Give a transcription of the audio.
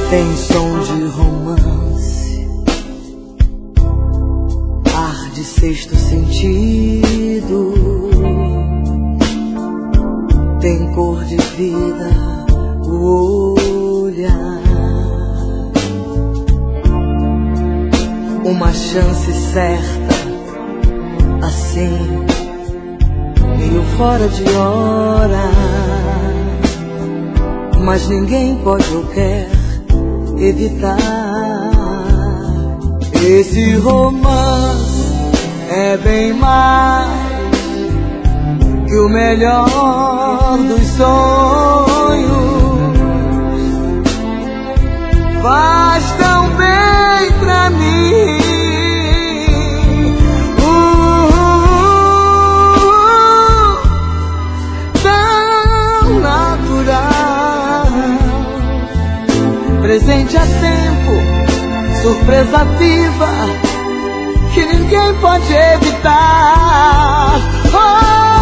Tem som de romance, ar de sexto sentido, tem cor de vida o olhar. Uma chance certa, assim, meio fora de hora, mas ninguém pode ou quer evitar. Esse romance é bem mais que o melhor dos sonhos. Faz tão bem pra mim, tão natural. Presente a tempo, surpresa viva, que ninguém pode evitar. Oh!